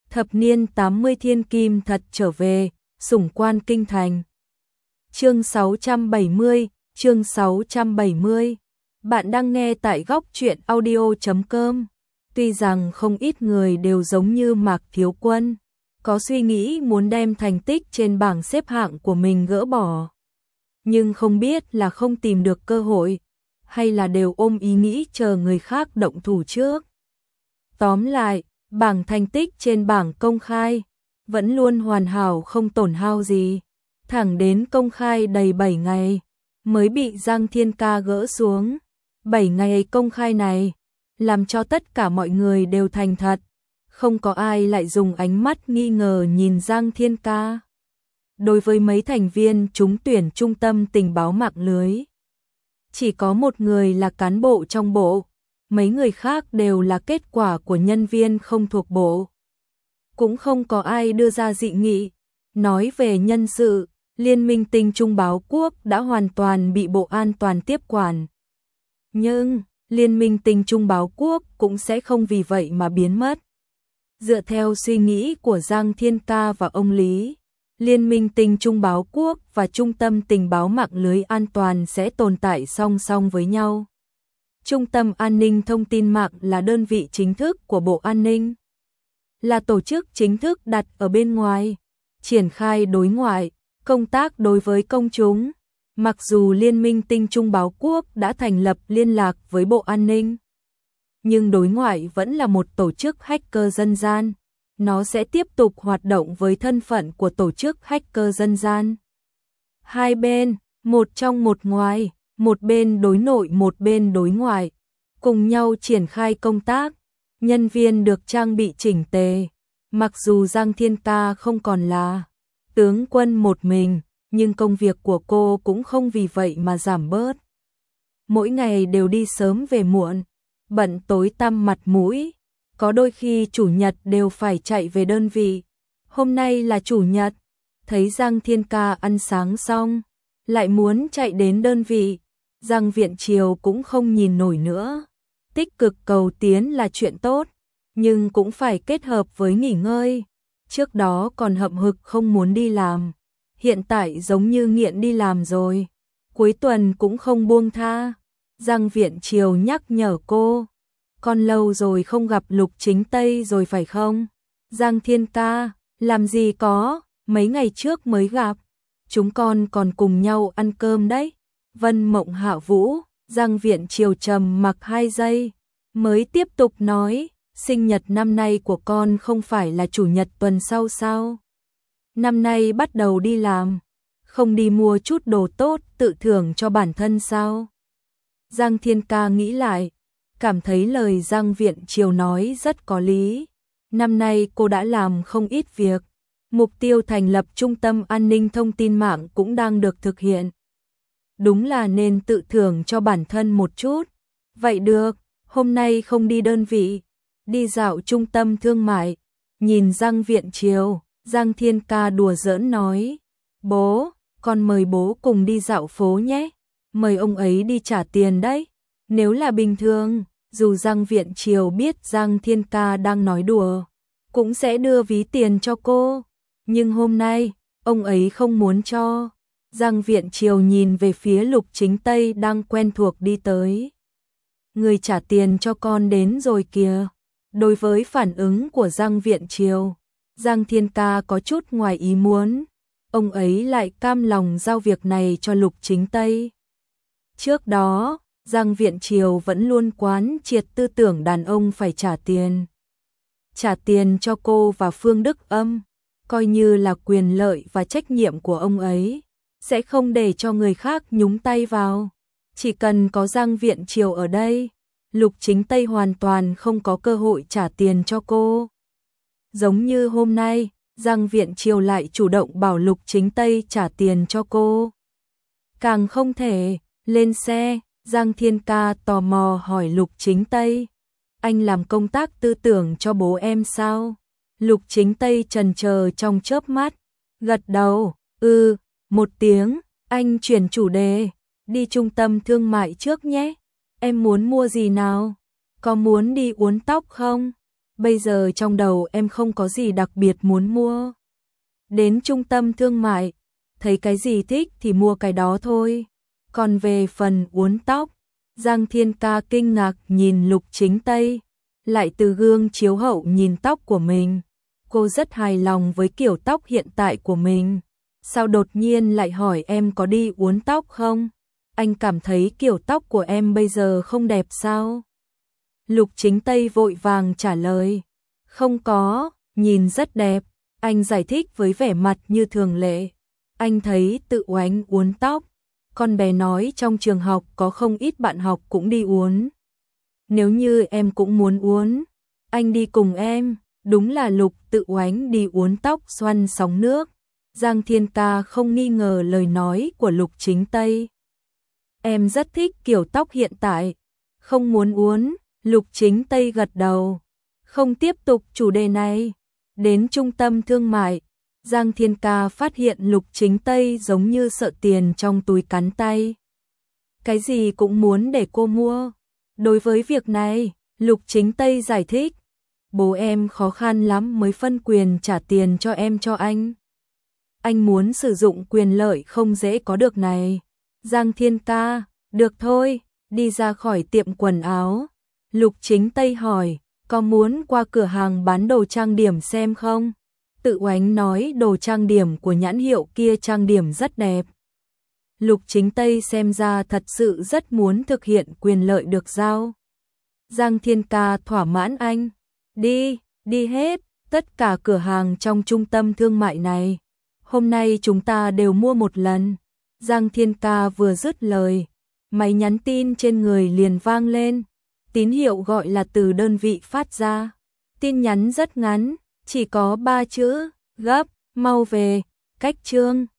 Thập niên 80 thiên kim thật trở về, sủng quan kinh thành. Chương 670, chương 670. Bạn đang nghe tại góc truyện audio.com. Tuy rằng không ít người đều giống như Mạc Thiếu Quân, có suy nghĩ muốn đem thành tích trên bảng xếp hạng của mình gỡ bỏ, nhưng không biết là không tìm được cơ hội, hay là đều ôm ý nghĩ chờ người khác động thủ trước. Tóm lại, bảng thành tích trên bảng công khai vẫn luôn hoàn hảo không tổn hao gì, thẳng đến công khai đầy 7 ngày mới bị Giang Thiên Ca gỡ xuống. 7 ngày công khai này làm cho tất cả mọi người đều thành thật, không có ai lại dùng ánh mắt nghi ngờ nhìn Giang Thiên Ca. Đối với mấy thành viên trúng tuyển trung tâm tình báo mạng lưới, chỉ có một người là cán bộ trong bộ, mấy người khác đều là kết quả của nhân viên không thuộc bộ. Cũng không có ai đưa ra dị nghị. Nói về nhân sự, Liên minh tinh trung báo quốc đã hoàn toàn bị Bộ An toàn tiếp quản. Nhưng, Liên minh tinh trung báo quốc cũng sẽ không vì vậy mà biến mất. Dựa theo suy nghĩ của Giang Thiên Ca và ông Lý, Liên minh tinh trung báo quốc và Trung tâm tình báo mạng lưới an toàn sẽ tồn tại song song với nhau. Trung tâm an ninh thông tin mạng là đơn vị chính thức của Bộ An ninh, là tổ chức chính thức đặt ở bên ngoài, triển khai đối ngoại, công tác đối với công chúng. Mặc dù Liên minh tinh trung báo quốc đã thành lập liên lạc với Bộ An ninh, nhưng đối ngoại vẫn là một tổ chức hacker dân gian. Nó sẽ tiếp tục hoạt động với thân phận của tổ chức hacker dân gian. Hai bên, một trong một ngoài, một bên đối nội một bên đối ngoại, cùng nhau triển khai công tác. Nhân viên được trang bị chỉnh tề. Mặc dù Giang Thiên Ca không còn là tướng quân một mình, nhưng công việc của cô cũng không vì vậy mà giảm bớt. Mỗi ngày đều đi sớm về muộn, bận tối tăm mặt mũi. Có đôi khi chủ nhật đều phải chạy về đơn vị. Hôm nay là chủ nhật, thấy Giang Thiên Ca ăn sáng xong, lại muốn chạy đến đơn vị. Giang Viễn Triều cũng không nhìn nổi nữa. Tích cực cầu tiến là chuyện tốt, nhưng cũng phải kết hợp với nghỉ ngơi. Trước đó còn hậm hực không muốn đi làm, hiện tại giống như nghiện đi làm rồi. Cuối tuần cũng không buông tha. Giang Viễn Triều nhắc nhở cô, con lâu rồi không gặp Lục Chính Tây rồi phải không? Giang Thiên Ca, làm gì có, mấy ngày trước mới gặp, chúng con còn cùng nhau ăn cơm đấy. Vân Mộng Hạ Vũ. Giang Viễn Triều trầm mặc 2 giây, mới tiếp tục nói, sinh nhật năm nay của con không phải là chủ nhật tuần sau sao? Năm nay bắt đầu đi làm, không đi mua chút đồ tốt tự thưởng cho bản thân sao? Giang Thiên Ca nghĩ lại, cảm thấy lời Giang Viễn Triều nói rất có lý. Năm nay cô đã làm không ít việc, mục tiêu thành lập trung tâm an ninh thông tin mạng cũng đang được thực hiện. Đúng là nên tự thưởng cho bản thân một chút. Vậy được, hôm nay không đi đơn vị, đi dạo trung tâm thương mại. Nhìn Giang Viễn Triều, Giang Thiên Ca đùa giỡn nói, bố, con mời bố cùng đi dạo phố nhé, mời ông ấy đi trả tiền đấy. Nếu là bình thường, dù Giang Viễn Triều biết Giang Thiên Ca đang nói đùa, cũng sẽ đưa ví tiền cho cô, nhưng hôm nay, ông ấy không muốn cho. Giang Viễn Triều nhìn về phía Lục Chính Tây đang quen thuộc đi tới. Người trả tiền cho con đến rồi kìa. Đối với phản ứng của Giang Viễn Triều, Giang Thiên Ca có chút ngoài ý muốn. Ông ấy lại cam lòng giao việc này cho Lục Chính Tây. Trước đó, Giang Viễn Triều vẫn luôn quán triệt tư tưởng đàn ông phải trả tiền. Trả tiền cho cô và Phương Đức Âm, coi như là quyền lợi và trách nhiệm của ông ấy. Sẽ không để cho người khác nhúng tay vào. Chỉ cần có Giang Viễn Triều ở đây, Lục Chính Tây hoàn toàn không có cơ hội trả tiền cho cô. Giống như hôm nay, Giang Viễn Triều lại chủ động bảo Lục Chính Tây trả tiền cho cô. Càng không thể. Lên xe, Giang Thiên Ca tò mò hỏi Lục Chính Tây, anh làm công tác tư tưởng cho bố em sao? Lục Chính Tây chần chờ trong chớp mắt, gật đầu, một tiếng. Anh chuyển chủ đề, đi trung tâm thương mại trước nhé. Em muốn mua gì nào? Có muốn đi uốn tóc không? bây giờ trong đầu em không có gì đặc biệt muốn mua. Đến trung tâm thương mại, thấy cái gì thích thì mua cái đó thôi. Còn về phần uốn tóc, Giang Thiên Ca kinh ngạc nhìn Lục Chính Tây, lại từ gương chiếu hậu nhìn tóc của mình. Cô rất hài lòng với kiểu tóc hiện tại của mình. Sao đột nhiên lại hỏi em có đi uốn tóc không? Anh cảm thấy kiểu tóc của em bây giờ không đẹp sao? Lục Chính Tây vội vàng trả lời. Không có, nhìn rất đẹp. Anh giải thích với vẻ mặt như thường lệ. Anh thấy Tự Oánh uốn tóc. Con bé nói trong trường học có không ít bạn học cũng đi uốn. Nếu như em cũng muốn uốn, anh đi cùng em. Đúng là Lục Tự Oánh đi uốn tóc xoăn sóng nước. Giang Thiên Ca không nghi ngờ lời nói của Lục Chính Tây. Em rất thích kiểu tóc hiện tại. Không muốn uốn, Lục Chính Tây gật đầu. Không tiếp tục chủ đề này. Đến trung tâm thương mại, Giang Thiên Ca phát hiện Lục Chính Tây giống như sợ tiền trong túi cắn tay. Cái gì cũng muốn để cô mua. Đối với việc này, Lục Chính Tây giải thích. Bố em khó khăn lắm mới phân quyền trả tiền cho em cho anh. Anh muốn sử dụng quyền lợi không dễ có được này. Giang Thiên Ca, được thôi, đi ra khỏi tiệm quần áo. Lục Chính Tây hỏi, có muốn qua cửa hàng bán đồ trang điểm xem không? Tự Oánh nói đồ trang điểm của nhãn hiệu kia trang điểm rất đẹp. Lục Chính Tây xem ra thật sự rất muốn thực hiện quyền lợi được giao. Giang Thiên Ca thỏa mãn anh. Đi hết, tất cả cửa hàng trong trung tâm thương mại này. Hôm nay chúng ta đều mua một lần. Giang Thiên Ca vừa dứt lời, máy nhắn tin trên người liền vang lên. Tín hiệu gọi là từ đơn vị phát ra. Tin nhắn rất ngắn, chỉ có 3 chữ, gấp, mau về, cách chương.